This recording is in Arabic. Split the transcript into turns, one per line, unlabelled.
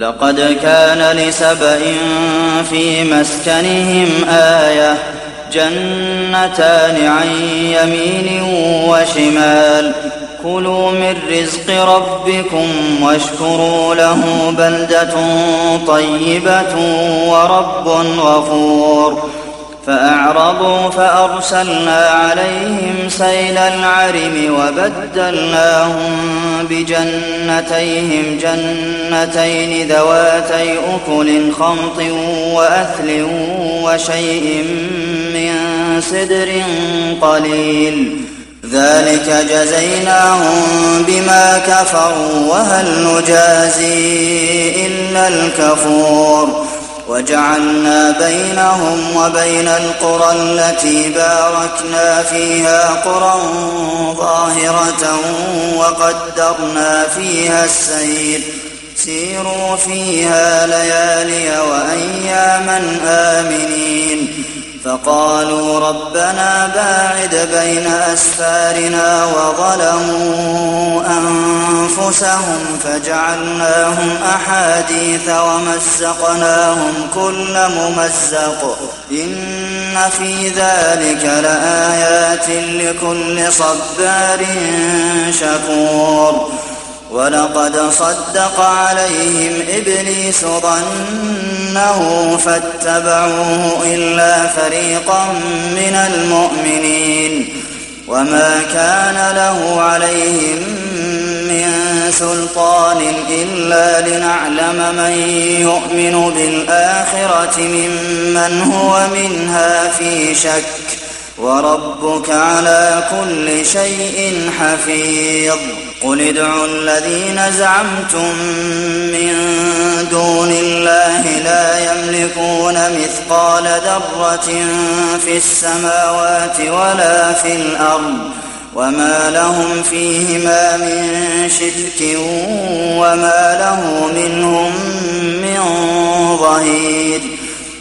لقد كان لسبإ في مسكنهم آية جنتان عن يمين وشمال كلوا من رزق ربكم واشكروا له بلدة طيبة ورب غفور فأعرضوا فأرسلنا عليهم سيل العرم وبدلناهم بجنتيهم جنتين ذواتي أكل خمط وأثل وشيء من سدر قليل ذلك جزيناهم بما كفروا وهل نجازي إلا الكفور وجعلنا بينهم وبين القرى التي باركنا فيها قرى ظاهرة وقدرنا فيها السير سيروا فيها ليالي وأياما آمنين فقالوا ربنا باعد بين أسفارنا وظلموا أنفسهم فجعلناهم أحاديث ومزقناهم كل ممزق إن في ذلك لآيات لكل صبار شكور ولقد صدق عليهم إبليس ظنه فاتبعوه إلا فريقا من المؤمنين وما كان له عليهم من سلطان إلا لنعلم من يؤمن بالآخرة ممن هو منها في شك وربك على كل شيء حفيظ قل ادعوا الذين زعمتم من دون الله لا يملكون مثقال ذرة في السماوات ولا في الأرض وما لهم فيهما من شرك وما له منهم من ظهير